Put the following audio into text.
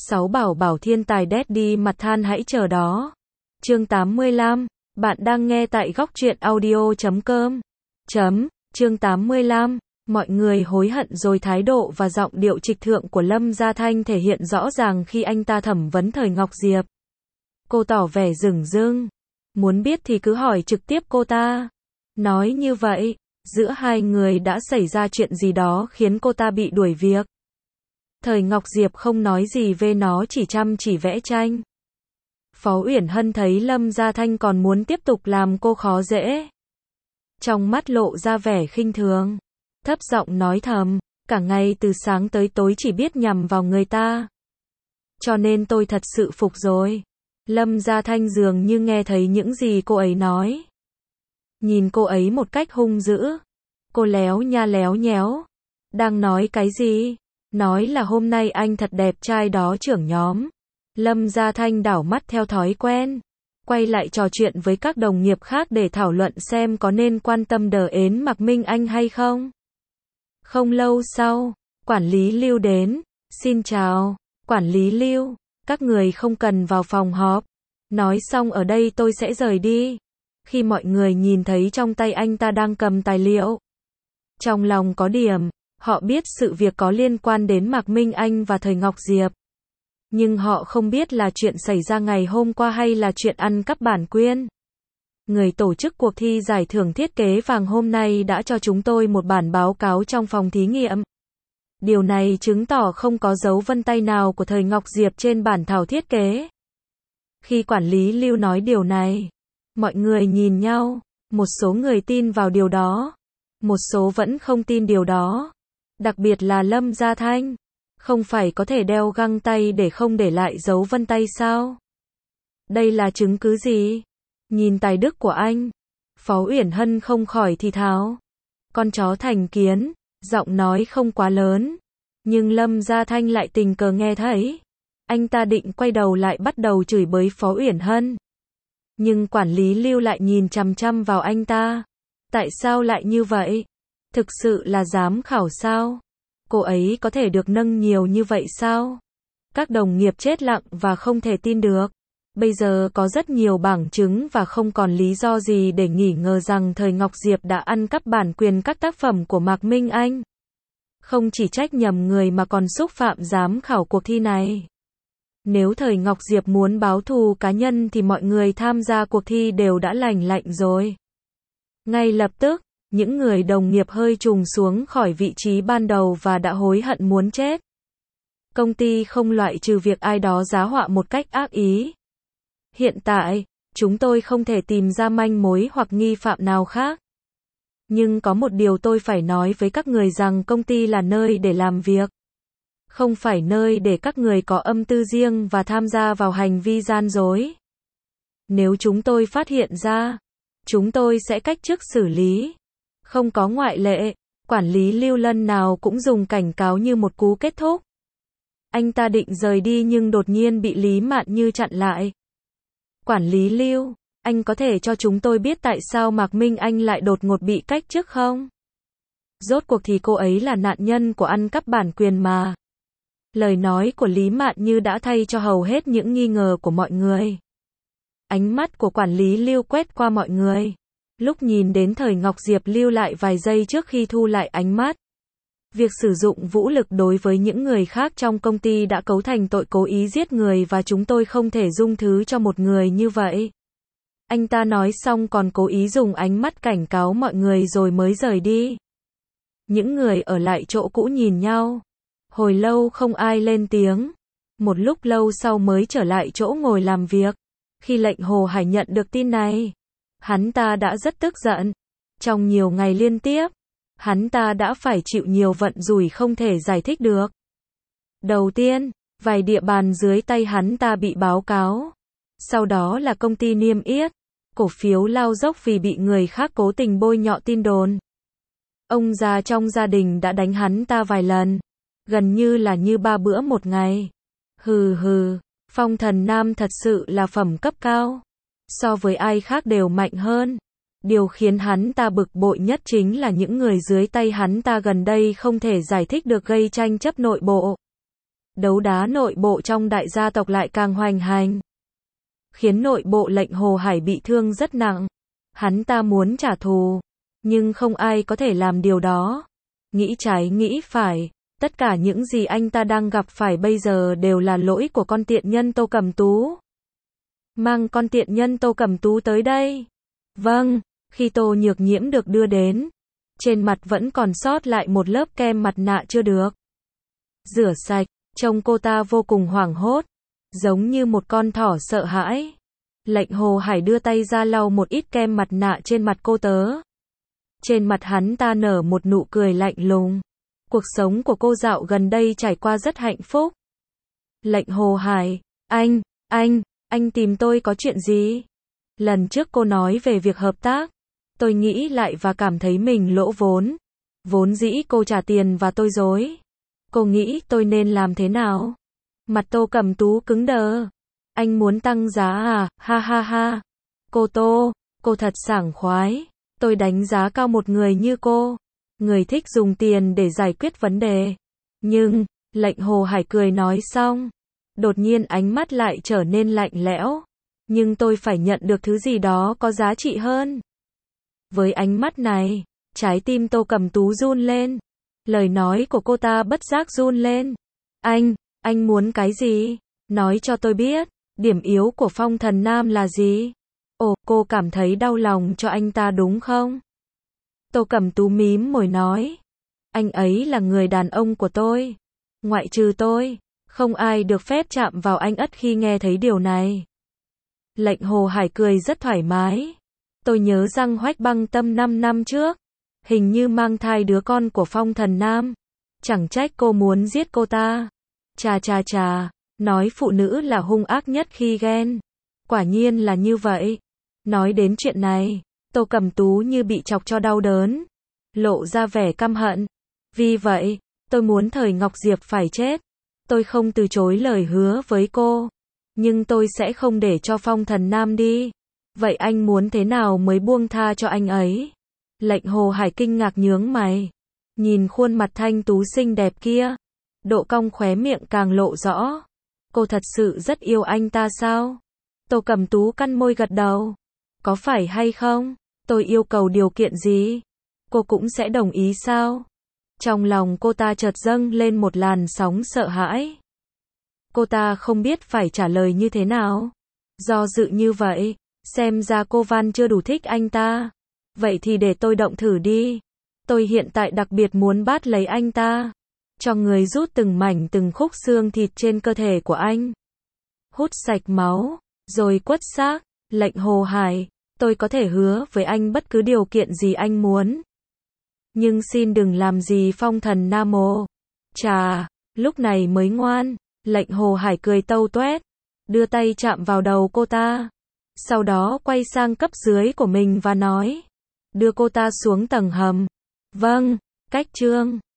6 bảo bảo thiên tài daddy mặt than hãy chờ đó. Chương 85, bạn đang nghe tại góc truyện audio.com. Chương 85, mọi người hối hận rồi. Thái độ và giọng điệu trịch thượng của Lâm Gia Thanh thể hiện rõ ràng khi anh ta thẩm vấn Thời Ngọc Diệp. Cô tỏ vẻ dửng dưng. Muốn biết thì cứ hỏi trực tiếp cô ta. Nói như vậy, giữa hai người đã xảy ra chuyện gì đó khiến cô ta bị đuổi việc. Thời Ngọc Diệp không nói gì về nó, chỉ chăm chỉ vẽ tranh. Phó Uyển Hân thấy Lâm Gia Thanh còn muốn tiếp tục làm cô khó dễ. Trong mắt lộ ra vẻ khinh thường. Thấp giọng nói thầm, cả ngày từ sáng tới tối chỉ biết nhằm vào người ta. Cho nên tôi thật sự phục rồi. Lâm Gia Thanh dường như nghe thấy những gì cô ấy nói. Nhìn cô ấy một cách hung dữ. Cô léo nha léo nhéo. Đang nói cái gì? Nói là hôm nay anh thật đẹp trai đó trưởng nhóm. Lâm Gia Thanh đảo mắt theo thói quen. Quay lại trò chuyện với các đồng nghiệp khác để thảo luận xem có nên quan tâm đờ ến Mạc Minh Anh hay không. Không lâu sau, quản lý Lưu đến. Xin chào, quản lý Lưu, các người không cần vào phòng họp. Nói xong ở đây tôi sẽ rời đi. Khi mọi người nhìn thấy trong tay anh ta đang cầm tài liệu, trong lòng có điểm, họ biết sự việc có liên quan đến Mạc Minh Anh và Thời Ngọc Diệp. Nhưng họ không biết là chuyện xảy ra ngày hôm qua hay là chuyện ăn cắp bản quyền. Người tổ chức cuộc thi giải thưởng thiết kế vàng hôm nay đã cho chúng tôi một bản báo cáo trong phòng thí nghiệm. Điều này chứng tỏ không có dấu vân tay nào của Thời Ngọc Diệp trên bản thảo thiết kế. Khi quản lý Lưu nói điều này, mọi người nhìn nhau, một số người tin vào điều đó, một số vẫn không tin điều đó. Đặc biệt là Lâm Gia Thanh. Không phải có thể đeo găng tay để không để lại dấu vân tay sao? Đây là chứng cứ gì? Nhìn tài đức của anh. Phó Uyển Hân không khỏi thì thào. Con chó thành kiến, giọng nói không quá lớn. Nhưng Lâm Gia Thanh lại tình cờ nghe thấy. Anh ta định quay đầu lại bắt đầu chửi bới Phó Uyển Hân. Nhưng quản lý Lưu lại nhìn chằm chằm vào anh ta. Tại sao lại như vậy? Thực sự là giám khảo sao? Cô ấy có thể được nâng nhiều như vậy sao? Các đồng nghiệp chết lặng và không thể tin được. Bây giờ có rất nhiều bằng chứng và không còn lý do gì để nghi ngờ rằng Thời Ngọc Diệp đã ăn cắp bản quyền các tác phẩm của Mạc Minh Anh. Không chỉ trách nhầm người mà còn xúc phạm giám khảo cuộc thi này. Nếu Thời Ngọc Diệp muốn báo thù cá nhân thì mọi người tham gia cuộc thi đều đã lành lạnh rồi. Ngay lập tức, những người đồng nghiệp hơi trùng xuống khỏi vị trí ban đầu và đã hối hận muốn chết. Công ty không loại trừ việc ai đó giá họa một cách ác ý. Hiện tại, chúng tôi không thể tìm ra manh mối hoặc nghi phạm nào khác. Nhưng có một điều tôi phải nói với các người rằng công ty là nơi để làm việc. Không phải nơi để các người có âm tư riêng và tham gia vào hành vi gian dối. Nếu chúng tôi phát hiện ra, chúng tôi sẽ cách chức xử lý. Không có ngoại lệ, quản lý Lưu lần nào cũng dùng cảnh cáo như một cú kết thúc. Anh ta định rời đi nhưng đột nhiên bị Lý Mạn Như chặn lại. Quản lý Lưu, anh có thể cho chúng tôi biết tại sao Mạc Minh Anh lại đột ngột bị cách chức không? Rốt cuộc thì cô ấy là nạn nhân của ăn cắp bản quyền mà. Lời nói của Lý Mạn Như đã thay cho hầu hết những nghi ngờ của mọi người. Ánh mắt của quản lý Lưu quét qua mọi người. Lúc nhìn đến Thời Ngọc Diệp lưu lại vài giây trước khi thu lại ánh mắt. Việc sử dụng vũ lực đối với những người khác trong công ty đã cấu thành tội cố ý giết người và chúng tôi không thể dung thứ cho một người như vậy. Anh ta nói xong còn cố ý dùng ánh mắt cảnh cáo mọi người rồi mới rời đi. Những người ở lại chỗ cũ nhìn nhau. Hồi lâu không ai lên tiếng. Một lúc lâu sau mới trở lại chỗ ngồi làm việc. Khi lệnh Hồ Hải nhận được tin này, hắn ta đã rất tức giận. Trong nhiều ngày liên tiếp, hắn ta đã phải chịu nhiều vận rủi không thể giải thích được. Đầu tiên, vài địa bàn dưới tay hắn ta bị báo cáo. Sau đó là công ty niêm yết. Cổ phiếu lao dốc vì bị người khác cố tình bôi nhọ tin đồn. Ông già trong gia đình đã đánh hắn ta vài lần. Gần như là như 3 bữa một ngày. Hừ hừ, Phong Thần Nam thật sự là phẩm cấp cao. So với ai khác đều mạnh hơn. Điều khiến hắn ta bực bội nhất chính là những người dưới tay hắn ta gần đây không thể giải thích được gây tranh chấp nội bộ. đấu đá nội bộ trong đại gia tộc lại càng hoành hành, khiến nội bộ Lệnh Hồ Hải bị thương rất nặng. Hắn ta muốn trả thù, nhưng không ai có thể làm điều đó. Nghĩ trái nghĩ phải, tất cả những gì anh ta đang gặp phải bây giờ đều là lỗi của con tiện nhân Tô Cẩm Tú. Mang con tiện nhân Tô Cẩm Tú tới đây. Vâng, khi Tô Nhược Nhiễm được đưa đến, trên mặt vẫn còn sót lại một lớp kem mặt nạ chưa được rửa sạch, trông cô ta vô cùng hoảng hốt, giống như một con thỏ sợ hãi. Lệnh Hồ Hải đưa tay ra lau một ít kem mặt nạ trên mặt cô tớ. Trên mặt hắn ta nở một nụ cười lạnh lùng. Cuộc sống của cô dạo gần đây trải qua rất hạnh phúc. Lệnh Hồ Hải, anh tìm tôi có chuyện gì? Lần trước cô nói về việc hợp tác, tôi nghĩ lại và cảm thấy mình lỗ vốn. Vốn dĩ cô trả tiền và tôi dối. Cô nghĩ tôi nên làm thế nào? Mặt Tô Cẩm Tú cứng đờ. Anh muốn tăng giá à? Ha ha ha. Cô Tô, cô thật sảng khoái. Tôi đánh giá cao một người như cô. Người thích dùng tiền để giải quyết vấn đề. Nhưng, Lệnh Hồ Hải cười nói xong. Đột nhiên ánh mắt lại trở nên lạnh lẽo. Nhưng tôi phải nhận được thứ gì đó có giá trị hơn. Với ánh mắt này, trái tim Tô Cẩm Tú run lên. Lời nói của cô ta bất giác run lên. Anh muốn cái gì? Nói cho tôi biết, điểm yếu của Phong Thần Nam là gì? Ồ, cô cảm thấy đau lòng cho anh ta đúng không? Tô Cẩm Tú mím môi nói. Anh ấy là người đàn ông của tôi. Ngoại trừ tôi, không ai được phép chạm vào anh ất khi nghe thấy điều này. Lệnh Hồ Hải cười rất thoải mái. Tôi nhớ rằng Hoách Băng Tâm 5 năm trước, hình như mang thai đứa con của Phong Thần Nam. Chẳng trách cô muốn giết cô ta. Chà, nói phụ nữ là hung ác nhất khi ghen. Quả nhiên là như vậy. Nói đến chuyện này, Tô Cẩm Tú như bị chọc cho đau đớn, lộ ra vẻ căm hận. Vì vậy, tôi muốn Thời Ngọc Diệp phải chết. Tôi không từ chối lời hứa với cô, nhưng tôi sẽ không để cho Phong Thần Nam đi. Vậy anh muốn thế nào mới buông tha cho anh ấy? Lệnh Hồ Hải kinh ngạc nhướng mày, nhìn khuôn mặt thanh tú xinh đẹp kia, độ cong khóe miệng càng lộ rõ. Cô thật sự rất yêu anh ta sao? Tô Cẩm Tú cắn môi gật đầu. Có phải hay không? Tôi yêu cầu điều kiện gì? Cô cũng sẽ đồng ý sao? Trong lòng cô ta chợt dâng lên một làn sóng sợ hãi. Cô ta không biết phải trả lời như thế nào. Do dự như vậy, xem ra cô Văn chưa đủ thích anh ta. Vậy thì để tôi động thử đi. Tôi hiện tại đặc biệt muốn bắt lấy anh ta, cho người rút từng mảnh từng khúc xương thịt trên cơ thể của anh, hút sạch máu, rồi quất xác. Lệnh Hồ Hải, tôi có thể hứa với anh bất cứ điều kiện gì anh muốn. Nhưng xin đừng làm gì Phong Thần Nam ồ. Chà, lúc này mới ngoan. Lệnh Hồ Hải cười tâu toét, đưa tay chạm vào đầu cô ta. Sau đó quay sang cấp dưới của mình và nói, đưa cô ta xuống tầng hầm. Vâng, Cách Trương.